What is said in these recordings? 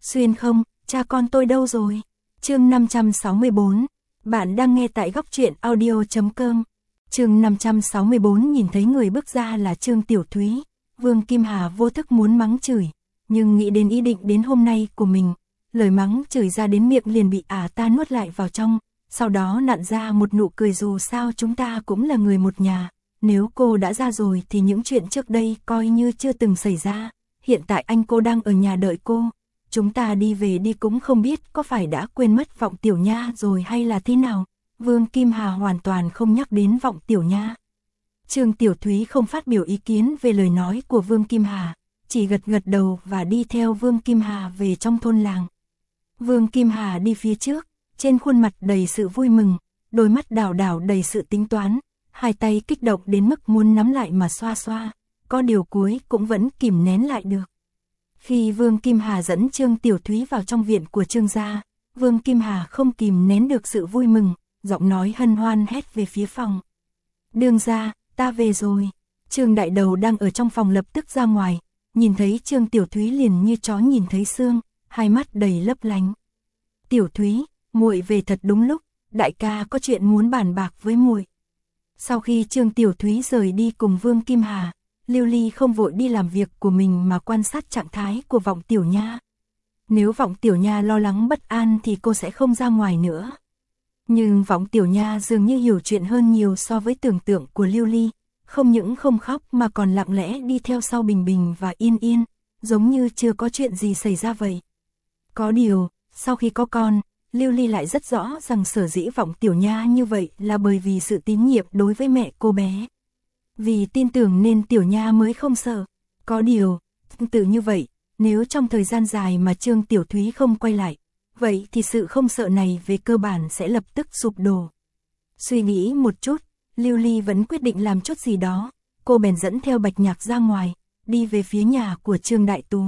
Xuyên không, cha con tôi đâu rồi? Chương 564. Bạn đang nghe tại góc truyện audio.com. Chương 564 nhìn thấy người bước ra là Trương Tiểu Thúy. Vương Kim Hà vô thức muốn mắng chửi, nhưng nghĩ đến ý định đến hôm nay của mình, lời mắng chửi ra đến miệng liền bị ta nuốt lại vào trong, sau đó nặn ra một nụ cười, dù sao chúng ta cũng là người một nhà, nếu cô đã ra rồi thì những chuyện trước đây coi như chưa từng xảy ra, hiện tại anh cô đang ở nhà đợi cô, chúng ta đi về đi, cũng không biết có phải đã quên mất Vọng Tiểu Nha rồi hay là thế nào. Vương Kim Hà hoàn toàn không nhắc đến Vọng Tiểu Nha. Trương Tiểu Thúy không phát biểu ý kiến về lời nói của Vương Kim Hà, chỉ gật gật đầu và đi theo Vương Kim Hà về trong thôn làng. Vương Kim Hà đi phía trước, trên khuôn mặt đầy sự vui mừng, đôi mắt đảo đảo đầy sự tính toán, hai tay kích động đến mức muốn nắm lại mà xoa xoa, có điều cuối cũng vẫn kìm nén lại được. Khi Vương Kim Hà dẫn Trương Tiểu Thúy vào trong viện của Trương gia, Vương Kim Hà không kìm nén được sự vui mừng, giọng nói hân hoan hét về phía phòng. Đương gia, ta về rồi. Trương Đại Đầu đang ở trong phòng lập tức ra ngoài, nhìn thấy Trương Tiểu Thúy liền như chó nhìn thấy xương, hai mắt đầy lấp lánh. Tiểu Thúy, muội về thật đúng lúc, đại ca có chuyện muốn bàn bạc với muội. Sau khi Trương Tiểu Thúy rời đi cùng Vương Kim Hà, Lưu Ly không vội đi làm việc của mình mà quan sát trạng thái của Vọng Tiểu Nha. Nếu Vọng Tiểu Nha lo lắng bất an thì cô sẽ không ra ngoài nữa. Nhưng Vọng Tiểu Nha dường như hiểu chuyện hơn nhiều so với tưởng tượng của Lưu Ly, không những không khóc mà còn lặng lẽ đi theo sau Bình Bình và Yên Yên, giống như chưa có chuyện gì xảy ra vậy. Có điều, sau khi có con, Lưu Ly lại rất rõ rằng sở dĩ Vọng Tiểu Nha như vậy là bởi vì sự tín nhiệm đối với mẹ cô bé. Vì tin tưởng nên Tiểu Nha mới không sợ. Có điều, tương tự như vậy, nếu trong thời gian dài mà Trương Tiểu Thúy không quay lại, vậy thì sự không sợ này về cơ bản sẽ lập tức sụp đổ. Suy nghĩ một chút, Lưu Ly vẫn quyết định làm chút gì đó, cô bèn dẫn theo Bạch Nhạc ra ngoài, đi về phía nhà của Trương Đại Tú.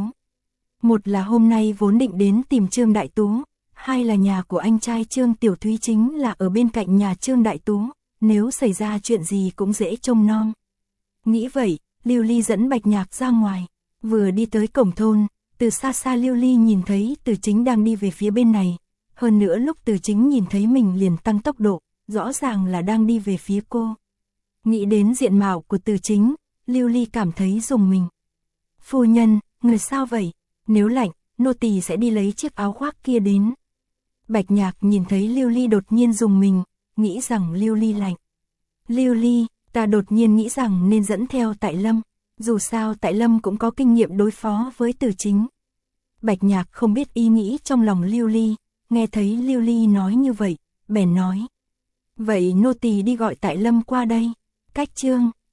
Một là hôm nay vốn định đến tìm Trương Đại Tú, hai là nhà của anh trai Trương Tiểu Thúy chính là ở bên cạnh nhà Trương Đại Tú, nếu xảy ra chuyện gì cũng dễ trông nom. Nghĩ vậy, Lưu Ly dẫn Bạch Nhạc ra ngoài, vừa đi tới cổng thôn, từ xa xa Lưu Ly nhìn thấy Từ Chính đang đi về phía bên này, hơn nữa lúc Từ Chính nhìn thấy mình liền tăng tốc độ, rõ ràng là đang đi về phía cô. Nghĩ đến diện mạo của Từ Chính, Lưu Ly cảm thấy rùng mình. Phu nhân, người sao vậy? Nếu lạnh, nô tỳ sẽ đi lấy chiếc áo khoác kia đến. Bạch Nhạc nhìn thấy Lưu Ly đột nhiên rùng mình, nghĩ rằng Lưu Ly lạnh. Lưu Ly, ta đột nhiên nghĩ rằng nên dẫn theo Tại Lâm, dù sao Tại Lâm cũng có kinh nghiệm đối phó với Từ Chính. Bạch Nhạc không biết ý nghĩ trong lòng Lưu Ly, nghe thấy Lưu Ly nói như vậy, bèn nói. Vậy nô tỳ đi gọi Tại Lâm qua đây. Cách Trương